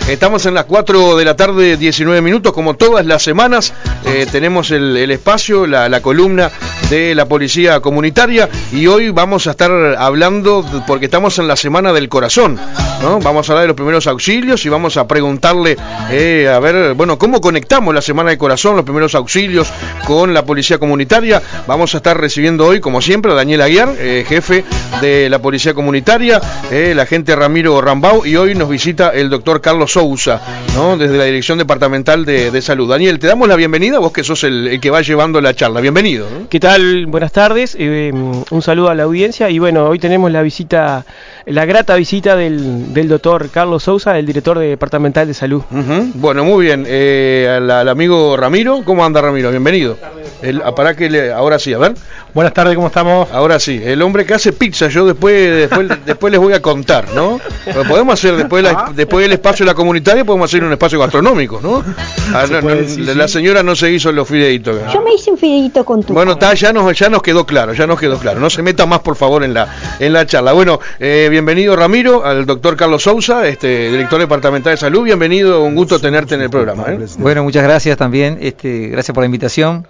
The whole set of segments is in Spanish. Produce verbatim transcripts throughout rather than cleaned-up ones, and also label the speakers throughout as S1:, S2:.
S1: Estamos en las cuatro de la tarde, diecinueve minutos, como todas las semanas. Eh, tenemos el, el espacio, la, la columna de la Policía Comunitaria, y hoy vamos a estar hablando, porque estamos en la Semana del Corazón, ¿no? Vamos a hablar de los primeros auxilios y vamos a preguntarle, eh, a ver, bueno, cómo conectamos la Semana del Corazón, los primeros auxilios, con la Policía Comunitaria. Vamos a estar recibiendo hoy, como siempre, a Daniel Aguiar, eh, jefe de la Policía Comunitaria, eh, el agente Ramiro Rambau, y hoy nos visita el doctor Carlos Sousa, ¿no? Desde la Dirección Departamental de, de Salud. Daniel, te damos la bienvenida, vos que sos el, el que va llevando la charla. Bienvenido, ¿no?
S2: ¿Qué tal? Buenas tardes, eh, un saludo a la audiencia, y bueno, hoy tenemos la visita, la grata visita del, del doctor Carlos Sousa, el director departamental de Salud.
S1: Uh-huh. Bueno, muy bien, eh, al, al amigo Ramiro, ¿cómo anda Ramiro? Bienvenido. El, para que le, ahora sí, a ver.
S3: Buenas tardes, ¿cómo estamos?
S1: Ahora sí, el hombre que hace pizza, yo después después, después les voy a contar, ¿no? Pero podemos hacer después, la, después del espacio de la comunitaria, podemos hacer un espacio gastronómico, ¿no? Ah, no, no
S3: decir,
S1: la
S3: sí.
S1: señora no se hizo los fideitos.
S4: Yo me hice un fideíto con tu.
S1: Bueno, ta, ya nos ya nos quedó claro, ya nos quedó claro. No se meta más, por favor, en la en la charla. Bueno, eh, bienvenido Ramiro, al doctor Carlos Sousa, este director departamental de Salud. Bienvenido, un gusto tenerte en el programa, ¿eh?
S5: Bueno, muchas gracias también, este, gracias por la invitación.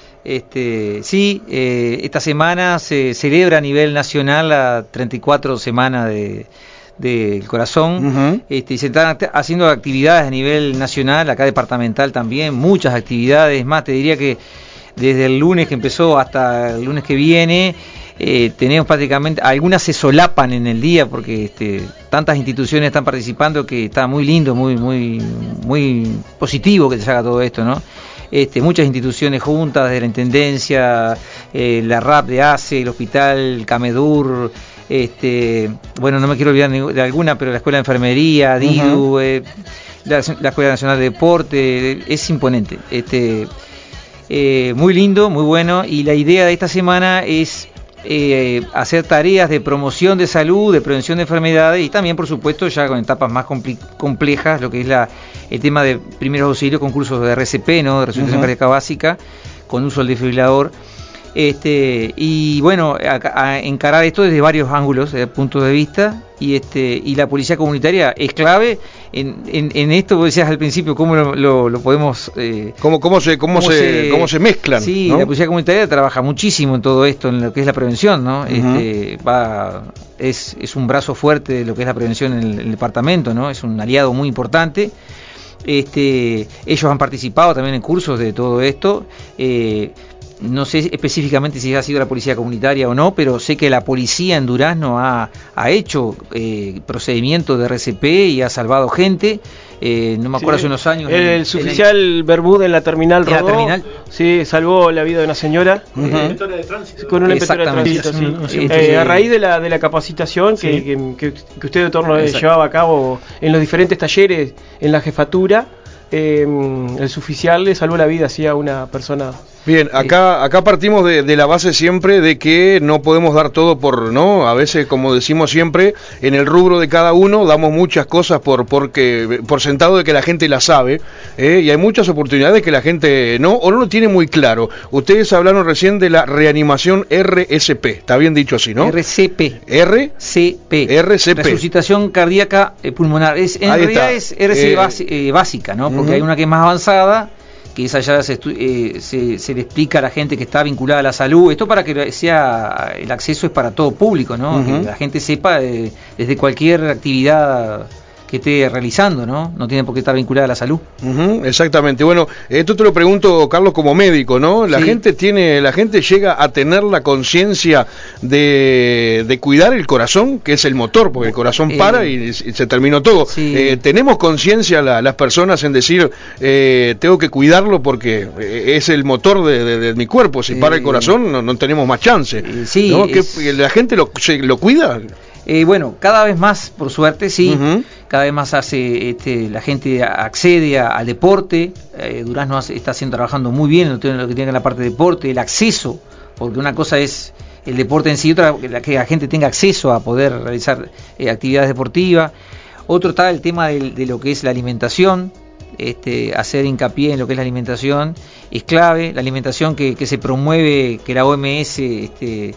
S5: Este, sí, eh, esta semana se celebra a nivel nacional la treinta y cuatro semana de del corazón. Uh-huh. Este, y se están haciendo actividades a nivel nacional, acá departamental también, muchas actividades más. Te diría que desde el lunes que empezó hasta el lunes que viene, eh, tenemos prácticamente, algunas se solapan en el día porque este, tantas instituciones están participando que está muy lindo, muy muy muy positivo que se haga todo esto, ¿no? Este, muchas instituciones juntas, de la Intendencia, eh, la R A P de A C E, el Hospital Camedur, este, bueno, no me quiero olvidar de alguna, pero la Escuela de Enfermería, D I D U, uh-huh. eh, la, la Escuela Nacional de Deporte, es imponente, este, eh, muy lindo, muy bueno, y la idea de esta semana es eh, hacer tareas de promoción de salud, de prevención de enfermedades, y también, por supuesto, ya con etapas más compli- complejas, lo que es la el tema de primeros auxilios con cursos de R C P, ¿no? De resucitación uh-huh. cardíaca básica, con uso del desfibrilador. Este, y bueno, a, a encarar esto desde varios ángulos, eh, puntos de vista, y este y la policía comunitaria es clave en, en, en esto. Vos decías al principio cómo lo, lo, lo podemos eh,
S1: cómo cómo se cómo, cómo se, se cómo se mezclan,
S5: sí,
S1: ¿no?
S5: La policía comunitaria trabaja muchísimo en todo esto, en lo que es la prevención, ¿no? Uh-huh. Este, va es es un brazo fuerte de lo que es la prevención en el, en el departamento, ¿no? Es un aliado muy importante. Este, ellos han participado también en cursos de todo esto. Eh, no sé específicamente si ha sido la policía comunitaria o no, pero sé que la policía en Durazno ha, ha hecho eh, procedimientos de R C P y ha salvado gente. Eh, no me acuerdo, sí, hace unos años.
S2: El, el suboficial Bermúdez en la terminal
S5: Rodó,
S2: la terminal? Sí, salvó la vida de una señora.
S3: Uh-huh.
S2: Eh,
S3: de tránsito.
S2: Con una inspectora de tránsito, sí. sí. Eh, a raíz de la de la capacitación sí. que, que, que, que usted, doctor, nos llevaba a cabo en los diferentes talleres en la jefatura, eh, el suboficial le salvó la vida así a una persona.
S1: Bien, acá acá partimos de, de la base siempre de que no podemos dar todo por, ¿no? A veces, como decimos siempre, en el rubro de cada uno damos muchas cosas por porque por sentado de que la gente la sabe, ¿eh? Y hay muchas oportunidades que la gente no o no lo tiene muy claro. Ustedes hablaron recién de la reanimación R S P, está bien dicho así, ¿no?
S5: R C P.
S1: R
S5: C P.
S1: R C P.
S5: Resucitación cardíaca eh, pulmonar. Es, en
S1: Ahí
S5: realidad
S1: está.
S5: es R C P
S1: eh,
S5: base, eh, básica, ¿no? Porque uh-huh. hay una que es más avanzada, que esa ya se, eh, se, se le explica a la gente que está vinculada a la salud. Esto para que sea el acceso es para todo público, ¿no? Uh-huh. Que la gente sepa eh, desde cualquier actividad que esté realizando, ¿no? No tiene por qué estar vinculada a la salud.
S1: Uh-huh, exactamente. Bueno, esto te lo pregunto, Carlos, como médico, ¿no? La sí. gente tiene, la gente llega a tener la conciencia de, de cuidar el corazón, que es el motor, porque el corazón eh, para y, y se terminó todo. Sí. Eh, tenemos conciencia la, las personas en decir, eh, tengo que cuidarlo porque es el motor de, de, de mi cuerpo. Si eh, para el corazón, no, no tenemos más chance. Eh,
S5: sí,
S1: ¿no?
S5: es...
S1: ¿Que la gente lo, se, lo cuida?
S5: Eh, bueno, cada vez más, por suerte, sí,
S1: uh-huh.
S5: cada vez más hace, este, la gente accede a, al deporte. eh, Durazno hace, está haciendo, trabajando muy bien en lo, lo que tiene que la parte de deporte, el acceso, porque una cosa es el deporte en sí, otra la, que la gente tenga acceso a poder realizar eh, actividades deportivas. Otro está el tema de, de lo que es la alimentación. Este, hacer hincapié en lo que es la alimentación es clave, la alimentación que, que se promueve, que la O M S este,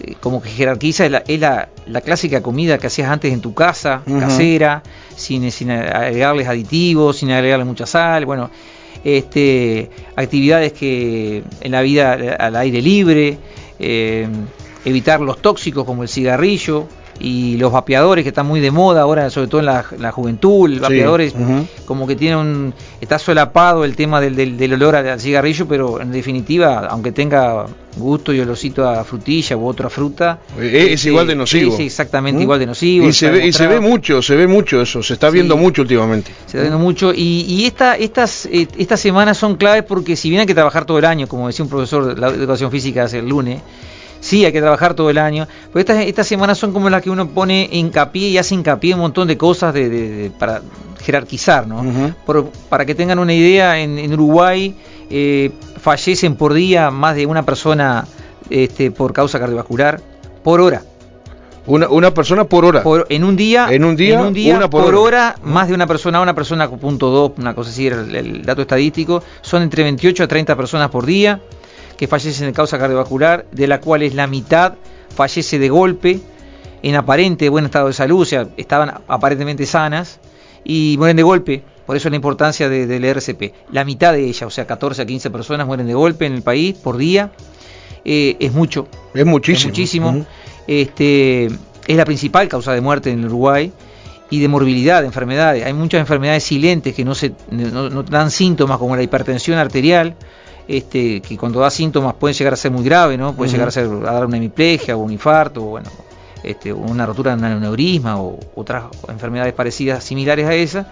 S5: como que jerarquiza, es, la, es la, la clásica comida que hacías antes en tu casa, uh-huh. casera, sin, sin agregarles aditivos, sin agregarle mucha sal, bueno, este, actividades que en la vida al aire libre, eh, evitar los tóxicos como el cigarrillo y los vapeadores que están muy de moda ahora, sobre todo en la, la juventud, el vapeador sí, uh-huh. como que tiene un, está solapado el tema del, del, del olor al cigarrillo, pero en definitiva, aunque tenga gusto y olorcito a frutilla u otra fruta,
S1: es, es igual de nocivo.
S5: Es exactamente ¿Mm? igual de nocivo.
S1: Y se, ve, y se ve mucho, se ve mucho eso, se está sí, viendo mucho últimamente.
S5: Se está viendo mucho y, y esta, estas, eh, estas semanas son claves porque si bien hay que trabajar todo el año, como decía un profesor de la educación física hace el lunes, sí, hay que trabajar todo el año, pero estas, estas semanas son como las que uno pone hincapié y hace hincapié en un montón de cosas de, de, de, para jerarquizar, ¿no? Uh-huh. Por, para que tengan una idea, en, en Uruguay eh, fallecen por día más de una persona este, por causa cardiovascular, por hora.
S1: Una, una persona por hora.
S5: Por, en un día,
S1: en un día,
S5: en un día
S1: una por,
S5: por
S1: hora,
S5: hora, más de una persona, una persona punto dos, una cosa así, el, el dato estadístico, son entre veintiocho a treinta personas por día que fallecen de causa cardiovascular, de la cual es la mitad fallece de golpe, en aparente buen estado de salud, o sea, estaban aparentemente sanas, y mueren de golpe, por eso la importancia de, del R C P. La mitad de ellas, o sea, catorce a quince personas mueren de golpe en el país por día, eh, es mucho.
S1: Es muchísimo.
S5: Es muchísimo.
S1: Uh-huh.
S5: Este, es la principal causa de muerte en Uruguay, y de morbilidad, de enfermedades. Hay muchas enfermedades silentes que no, se, no, no dan síntomas, como la hipertensión arterial, Este, que cuando da síntomas pueden llegar a ser muy graves, ¿no? Puede uh-huh. llegar a, ser, a dar una hemiplegia o un infarto, o bueno, este, una rotura de un aneurisma o otras enfermedades parecidas, similares a esa.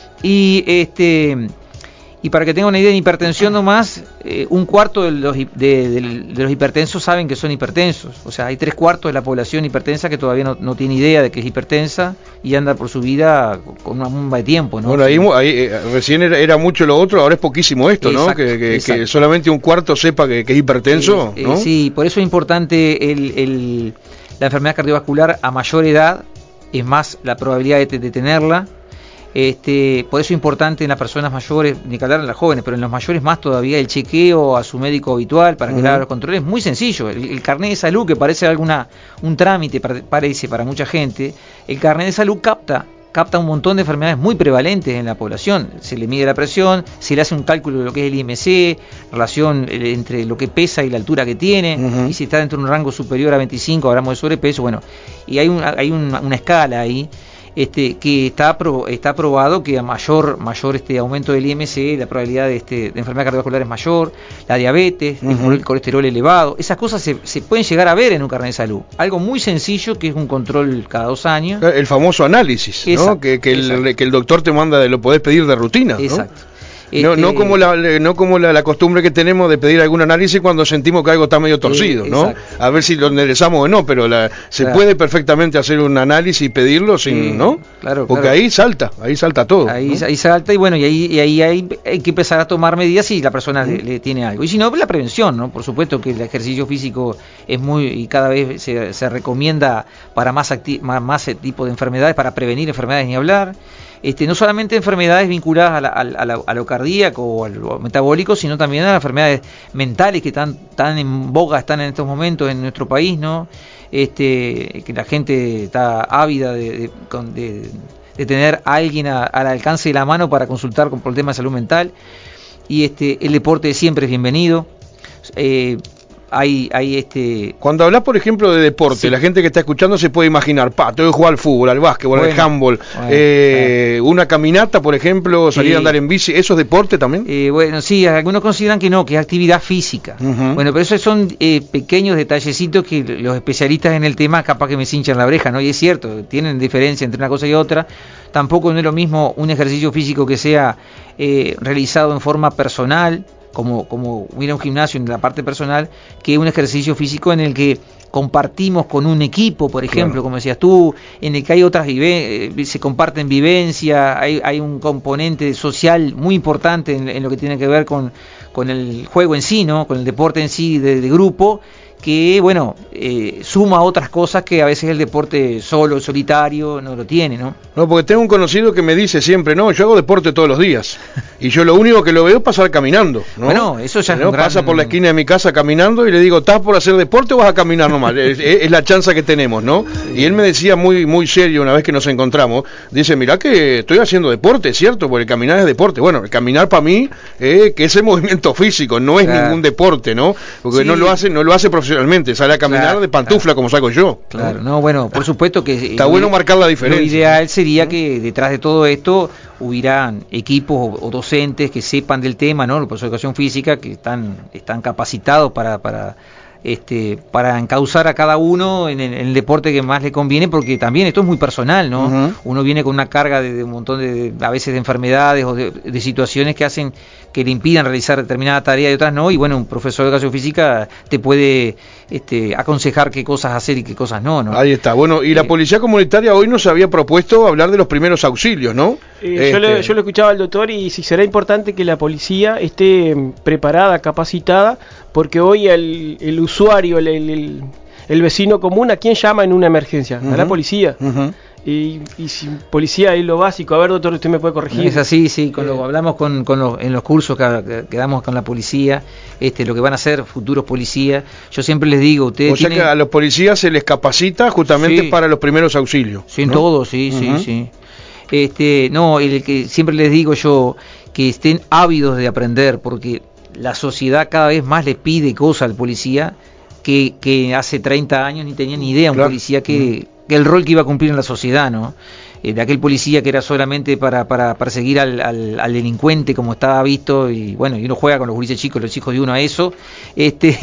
S5: Y este y para que tengan una idea de hipertensión nomás, eh, un cuarto de los, de, de, de los hipertensos saben que son hipertensos. O sea, hay tres cuartos de la población hipertensa que todavía no, no tiene idea de que es hipertensa y anda por su vida con una bomba de tiempo, ¿no?
S1: Bueno, ahí, ahí eh, recién era, era mucho lo otro, ahora es poquísimo esto, exacto, ¿no? Que, que, que solamente un cuarto sepa que, que es hipertenso,
S5: eh,
S1: ¿no?
S5: Eh, sí, por eso es importante el, el, la enfermedad cardiovascular a mayor edad, es más la probabilidad de, de tenerla. Este, por eso es importante en las personas mayores, ni que hablar en las jóvenes, pero en los mayores más todavía el chequeo a su médico habitual para que uh-huh. le haga los controles. Es muy sencillo. El, el carnet de salud, que parece alguna un trámite, parece para mucha gente, el carnet de salud capta capta un montón de enfermedades muy prevalentes en la población. Se le mide la presión, se le hace un cálculo de lo que es el I M C, relación entre lo que pesa y la altura que tiene, uh-huh. y si está dentro de un rango superior a veinticinco gramos de sobrepeso, bueno, y hay, un, hay una, una escala ahí. Este, que está pro, está probado que a mayor mayor este aumento del I M C, la probabilidad de, este, de enfermedad cardiovascular es mayor, la diabetes, uh-huh. el colesterol elevado, esas cosas se, se pueden llegar a ver en un carnet de salud. Algo muy sencillo que es un control cada dos años.
S1: El famoso análisis, ¿no? Exacto, que, que, el, que el doctor te manda, lo podés pedir de rutina, ¿no?
S5: Exacto.
S1: No, no como la no como la, la costumbre que tenemos de pedir algún análisis cuando sentimos que algo está medio torcido, eh, ¿no? A ver si lo enderezamos o no, pero la, se claro. puede perfectamente hacer un análisis y pedirlo sin, eh, ¿no?
S5: Claro,
S1: porque
S5: claro.
S1: ahí salta, ahí salta todo.
S5: Ahí,
S1: ¿no?
S5: ahí salta y bueno, y ahí, y ahí hay, hay que empezar a tomar medidas si la persona le, le tiene algo. Y si no, la prevención, ¿no? Por supuesto que el ejercicio físico es muy, y cada vez se, se recomienda para más, acti- más, más tipo de enfermedades, para prevenir enfermedades ni hablar. Este, no solamente enfermedades vinculadas a, la, a, la, a lo cardíaco o a lo metabólico, sino también a las enfermedades mentales que están tan en boga están en estos momentos en nuestro país, ¿no? Este, que la gente está ávida de, de, de, de tener a alguien a, al alcance de la mano para consultar con por el tema de salud mental. Y este, el deporte siempre es bienvenido. Eh, Hay, hay este...
S1: Cuando hablas, por ejemplo, de deporte, sí. la gente que está escuchando se puede imaginar, pa, tengo que jugar al fútbol, al básquetbol, bueno, al handball, bueno, eh, bueno. una caminata, por ejemplo, salir eh, a andar en bici, ¿eso es deporte también?
S5: Eh, bueno, sí, algunos consideran que no, que es actividad física. Uh-huh. Bueno, pero esos son eh, pequeños detallecitos que los especialistas en el tema capaz que me cinchan la oreja, ¿no? Y es cierto, tienen diferencia entre una cosa y otra. Tampoco no es lo mismo un ejercicio físico que sea eh, realizado en forma personal, como, como ir a un gimnasio en la parte personal, que un ejercicio físico en el que compartimos con un equipo, por ejemplo, claro. como decías tú, en el que hay otras vivencias, se comparten vivencias, hay, hay un componente social muy importante en, en lo que tiene que ver con, con el juego en sí, ¿no? Con el deporte en sí de, de grupo, que, bueno, eh, suma otras cosas que a veces el deporte solo, solitario, no lo tiene, ¿no?
S1: No, porque tengo un conocido que me dice siempre, no, yo hago deporte todos los días, y yo lo único que lo veo es pasar caminando, ¿no?
S5: Bueno, eso ya
S1: ¿no?
S5: es un gran...
S1: Pasa por la esquina de mi casa caminando y le digo, ¿estás por hacer deporte o vas a caminar nomás? es, es la chance que tenemos, ¿no? Y él me decía muy muy serio una vez que nos encontramos, dice, mirá que estoy haciendo deporte, ¿cierto? Porque caminar es deporte. Bueno, el caminar para mí, eh, que ese movimiento físico, no es claro. ningún deporte, ¿no? Porque sí. no lo hace no lo hace profesionalmente, sale a caminar claro, de pantufla claro. como saco yo.
S5: Claro, no, bueno, por supuesto que...
S1: Está bueno marcar la diferencia.
S5: Lo ideal sería que detrás de todo esto hubieran equipos o, o docentes que sepan del tema, ¿no? Los profesores de educación física que están, están capacitados para... para Este, para encauzar a cada uno en el, en el deporte que más le conviene, porque también esto es muy personal, ¿no? Uh-huh. Uno viene con una carga de, de un montón de, de, a veces de enfermedades o de, de situaciones que hacen que le impidan realizar determinada tarea y otras no, y bueno, un profesor de educación física te puede este, aconsejar qué cosas hacer y qué cosas no, ¿no?
S1: Ahí está, bueno, y eh, la policía comunitaria hoy nos había propuesto hablar de los primeros auxilios, ¿no?
S2: Eh, este... yo, le, yo lo escuchaba al doctor y si será importante que la policía esté preparada, capacitada, porque hoy el, el usuario, el, el, el vecino común, ¿a quién llama en una emergencia? Uh-huh. A la policía. Uh-huh. Y, y sin policía es lo básico. A ver, doctor, usted me puede corregir.
S5: Es así, sí, con lo hablamos con, con los, en los cursos que, que, que damos con la policía, este, lo que van a ser futuros policías. Yo siempre les digo, ustedes
S1: o sea tienen... que a los policías se les capacita justamente sí. para los primeros auxilios.
S5: Sí, en
S1: ¿no?
S5: todo, sí, uh-huh. sí, sí. Este, no, el que siempre les digo yo, que estén ávidos de aprender, porque la sociedad cada vez más le pide cosas al policía que, que hace treinta años ni tenía ni idea un claro. policía que, que el rol que iba a cumplir en la sociedad, ¿no? Eh, de aquel policía que era solamente para, para perseguir al, al, al delincuente como estaba visto, y bueno, y uno juega con los gurises chicos, los hijos de uno a eso, este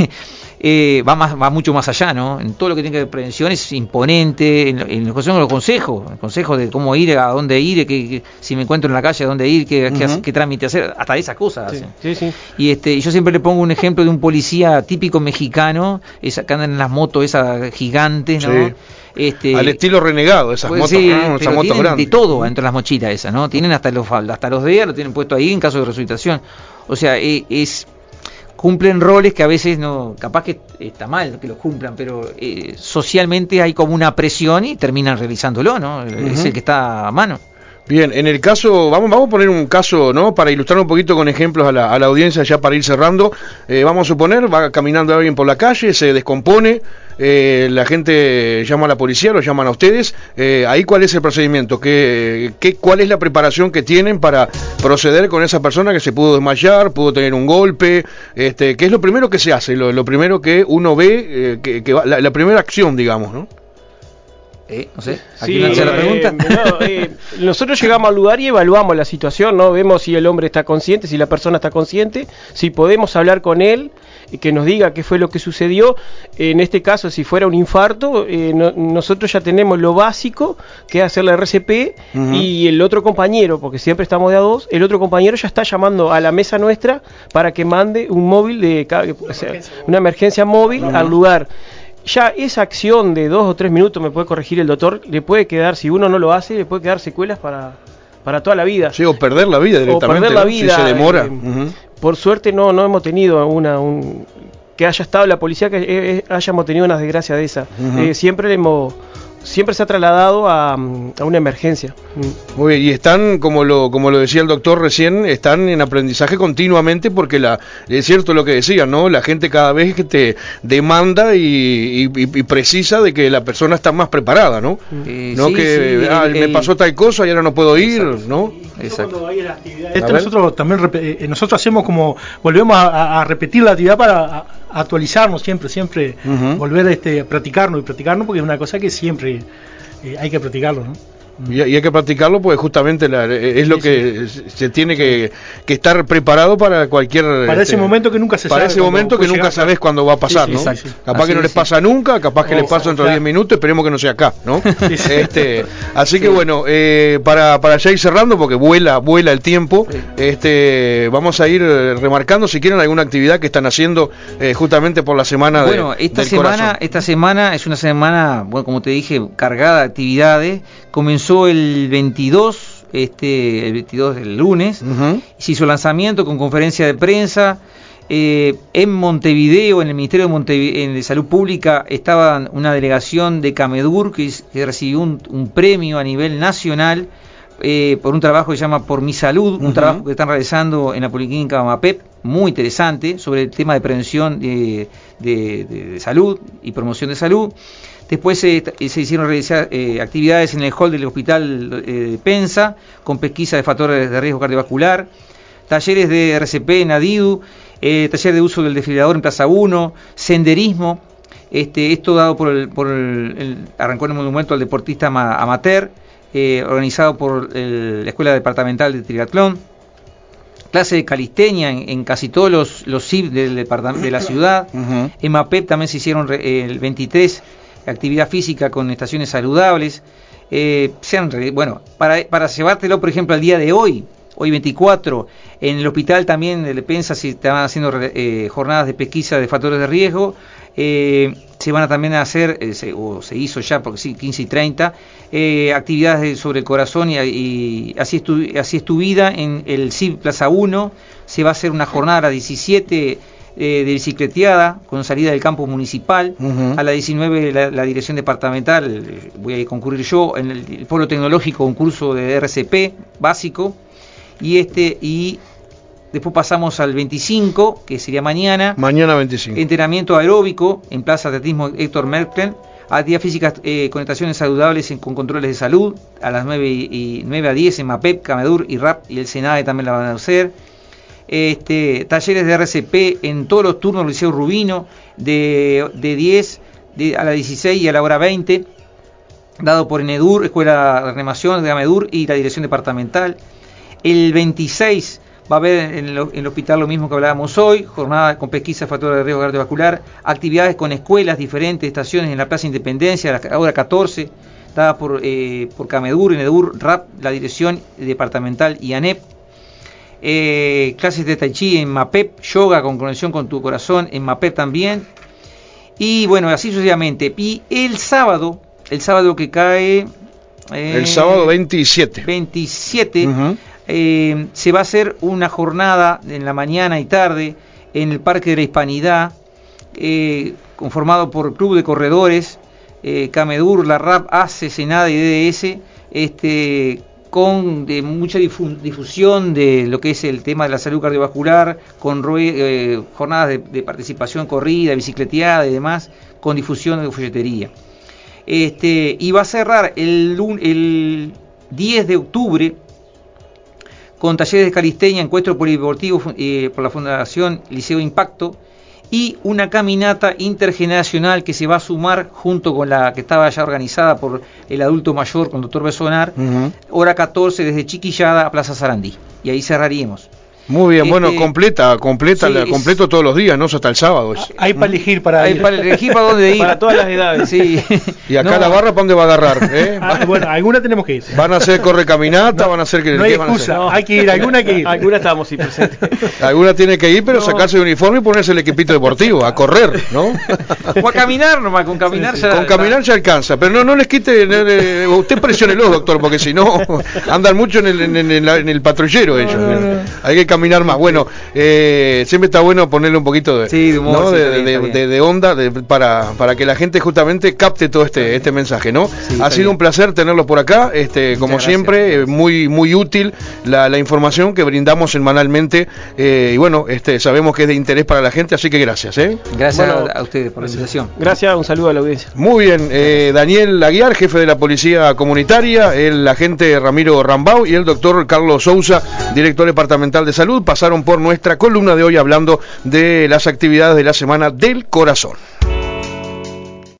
S5: eh, va más va mucho más allá, ¿no? En todo lo que tiene que ver prevención es imponente, en, en los consejos, el consejo de cómo ir, a dónde ir, que, que, si me encuentro en la calle, a dónde ir, qué, uh-huh. qué, qué trámite hacer, hasta esas cosas
S2: sí,
S5: hacen.
S2: Sí, sí.
S5: Y este, yo siempre le pongo un ejemplo de un policía típico mexicano, esa, que andan en las motos esas gigantes, ¿no? Sí.
S1: Este, al estilo renegado, esas
S5: pues
S1: motos,
S5: sí,
S1: ¿no? Esas motos
S5: tienen
S1: grandes.
S5: De todo dentro de las mochilas esas, ¿no? Tienen hasta los hasta los dedos, lo tienen puesto ahí en caso de resucitación. O sea, es, es cumplen roles que a veces no, capaz que está mal que los cumplan, pero eh, socialmente hay como una presión y terminan realizándolo, ¿no? Uh-huh. Es el que está a mano.
S1: Bien, en el caso, vamos, vamos a poner un caso, ¿no? Para ilustrar un poquito con ejemplos a la, a la audiencia, ya para ir cerrando. Eh, vamos a suponer, va caminando alguien por la calle, se descompone, eh, la gente llama a la policía, lo llaman a ustedes. Eh, ahí, ¿cuál es el procedimiento? ¿Qué, qué, ¿Cuál es la preparación que tienen para proceder con esa persona que se pudo desmayar, pudo tener un golpe? Este, ¿qué es lo primero que se hace? Lo, lo primero que uno ve, eh, que, que va, la, la primera acción, digamos, ¿no?
S5: Eh, no sé,
S2: ¿aquí sí, lanza la pregunta? Eh, no, eh, nosotros llegamos al lugar y evaluamos la situación, ¿no? Vemos si el hombre está consciente, si la persona está consciente, si podemos hablar con él, y que nos diga qué fue lo que sucedió. En este caso, si fuera un infarto, eh, no, nosotros ya tenemos lo básico, que es hacer la R C P, uh-huh. y el otro compañero, porque siempre estamos de a dos, el otro compañero ya está llamando a la mesa nuestra para que mande un móvil, de o sea, una emergencia móvil uh-huh. al lugar. Ya esa acción de dos o tres minutos, me puede corregir el doctor, le puede quedar, si uno no lo hace, le puede quedar secuelas para, para toda la vida.
S1: Sí, o perder la vida directamente.
S2: O perder la vida,
S1: si se demora.
S2: Eh, uh-huh. Por suerte no no hemos tenido una un, que haya estado la policía, que eh, hayamos tenido una desgracia de esa. Uh-huh. Eh, siempre le hemos... siempre se ha trasladado a, a una emergencia.
S1: Muy bien, y están, como lo como lo decía el doctor recién, están en aprendizaje continuamente, porque la es cierto lo que decían, ¿no? La gente cada vez que te demanda y, y, y precisa de que la persona está más preparada, ¿no? Eh, no sí, que sí, ah, el, me el... pasó tal cosa y ahora no puedo ir, exacto. ¿no?
S3: Exacto. Esto nosotros también eh, nosotros hacemos como volvemos a, a repetir la actividad para a, a actualizarnos siempre, siempre uh-huh. volver a este, practicarnos y practicarnos, porque es una cosa que siempre eh, hay que practicarlo, ¿no?
S1: Y, y hay que practicarlo, porque justamente la, es lo sí, que sí. se tiene que, que estar preparado para cualquier...
S3: Para este, ese momento que nunca se
S1: para
S3: sabe.
S1: Para ese momento que nunca sabes cuándo va a pasar, sí, sí, ¿no? Sí, sí. Capaz así que no les pasa sí. nunca, capaz que oh, les pasa dentro de diez minutos, esperemos que no sea acá, ¿no? Sí, sí. Este, así sí. que bueno, eh, para, para ya ir cerrando, porque vuela vuela el tiempo, sí. este vamos a ir remarcando, si quieren, alguna actividad que están haciendo eh, justamente por la semana
S5: bueno, de,
S1: bueno,
S5: esta
S1: del
S5: semana
S1: corazón.
S5: Esta semana es una semana, bueno, como te dije, cargada de actividades. Comenzó el veintidós, este, el veintidós del lunes, uh-huh. se hizo lanzamiento con conferencia de prensa, Eh, en Montevideo, en el Ministerio de, Montevideo, de Salud Pública, estaba una delegación de Camedur que, que recibió un, un premio a nivel nacional eh, por un trabajo que se llama Por Mi Salud, un uh-huh. trabajo que están realizando en la Policlínica MAPEP, muy interesante, sobre el tema de prevención de, de, de, de salud y promoción de salud. Después eh, se hicieron realizar eh, actividades en el hall del Hospital eh, de Penza, con pesquisa de factores de riesgo cardiovascular, talleres de R C P en Adidu, eh, taller de uso del desfibrilador en Plaza uno, senderismo, este, esto dado por el, por el, el arrancó en el monumento al deportista ama, amateur, eh, organizado por el, la Escuela Departamental de Triatlón, clase de calistenia en, en casi todos los, los C I B del departamento de la ciudad. Uh-huh. En MAPEP también se hicieron eh, el veintitrés actividad física con estaciones saludables. Eh, sean, bueno, para, para llevártelo, por ejemplo, al día de hoy, hoy veinticuatro, en el hospital también de Penza se estaban haciendo eh, jornadas de pesquisa de factores de riesgo. Eh, se van a también a hacer, eh, se, o se hizo ya, porque sí, quince y treinta, eh, actividades de, sobre el corazón y, y así, es tu, así es tu vida en el C I B Plaza uno. Se va a hacer una jornada a las diecisiete eh, de bicicleteada con salida del campus municipal. Uh-huh. A las diecinueve la, la dirección departamental, eh, voy a concurrir yo, en el, el Polo Tecnológico, un curso de R C P básico. Y este y después pasamos al veinticinco, que sería mañana.
S1: Mañana veinticinco.
S5: Entrenamiento aeróbico en Plaza de Atletismo Héctor Merkel. Actividades físicas eh, con estaciones saludables en, con controles de salud. A las nueve, y, nueve a diez en MAPEP, Camedur y R A P y el SENADE también la van a hacer. Este, talleres de R C P en todos los turnos del Liceo Rubino, de, de diez de, a las dieciséis y a la hora veinte. Dado por ENEDUR, Escuela de Remación de AMEDUR y la Dirección Departamental. El veintiséis va a haber en el, en el hospital lo mismo que hablábamos hoy, jornada con pesquisa de factores de riesgo cardiovascular, actividades con escuelas, diferentes estaciones en la Plaza Independencia, a la hora catorce, dada por, eh, por Camedur, ENEDUR, R A P, la Dirección Departamental y ANEP. Eh, clases de Tai Chi en MAPEP, yoga con conexión con tu corazón en MAPEP también. Y bueno, así sucesivamente. Y el sábado, el sábado que cae...
S1: Eh, el sábado veintisiete.
S5: veintisiete. Uh-huh. Eh, se va a hacer una jornada en la mañana y tarde en el Parque de la Hispanidad, eh, conformado por Club de Corredores, eh, Camedur, la R A P, A C E, SENADE y D D S, este, con de mucha difu- difusión de lo que es el tema de la salud cardiovascular, con eh, jornadas de, de participación corrida, bicicleteada y demás, con difusión de folletería. Este, y va a cerrar el, el diez de octubre con talleres de calistenia, encuentro polideportivo eh, por la Fundación Liceo Impacto y una caminata intergeneracional que se va a sumar junto con la que estaba ya organizada por el adulto mayor con doctor Besonar, uh-huh. hora catorce desde Chiquillada a Plaza Sarandí. Y ahí cerraríamos.
S1: Muy bien, este, bueno, completa, completa, sí, la, completo es, todos los días, no hasta el sábado. Es.
S3: Hay para elegir para
S5: hay
S3: ir.
S5: para elegir para dónde ir.
S2: Para todas las edades.
S5: Sí.
S1: Y acá no. La barra, ¿para dónde va a agarrar? ¿Eh?
S3: Ah, bueno, alguna tenemos que ir.
S1: Van a hacer corre caminata, no, van a hacer que.
S3: No hay excusa, no. Hay que ir, alguna que ir.
S2: Alguna estamos sí presentes.
S1: Alguna tiene que ir, pero no. Sacarse el uniforme y ponerse el equipito deportivo, a correr, ¿no?
S5: O a caminar nomás, con caminar sí, sí.
S1: ya. Con caminar ya alcanza, pero no, no les quite, no, eh, usted presiónelo, doctor, porque si no andan mucho en el, en, en, en, en el patrullero ellos. No, no, no. Hay que caminar más. Bueno. Eh, siempre está bueno ponerle un poquito de,
S5: sí, de, humor,
S1: ¿no?
S5: sí,
S1: de, de, de, de onda de, para, para que la gente justamente capte todo este, este mensaje, ¿no? Sí, ha sido bien. Un placer tenerlos por acá, este, como gracias, siempre, gracias. muy muy útil la, la información que brindamos semanalmente eh, y bueno, este, sabemos que es de interés para la gente, así que gracias. ¿eh?
S5: Gracias bueno, a ustedes por la invitación.
S2: Gracias, un saludo a la audiencia.
S1: Muy bien, eh, Daniel Aguiar, jefe de la Policía Comunitaria, el agente Ramiro Rambau y el doctor Carlos Sousa, director departamental de salud, pasaron por nuestra columna de hoy hablando de las actividades de la Semana del Corazón.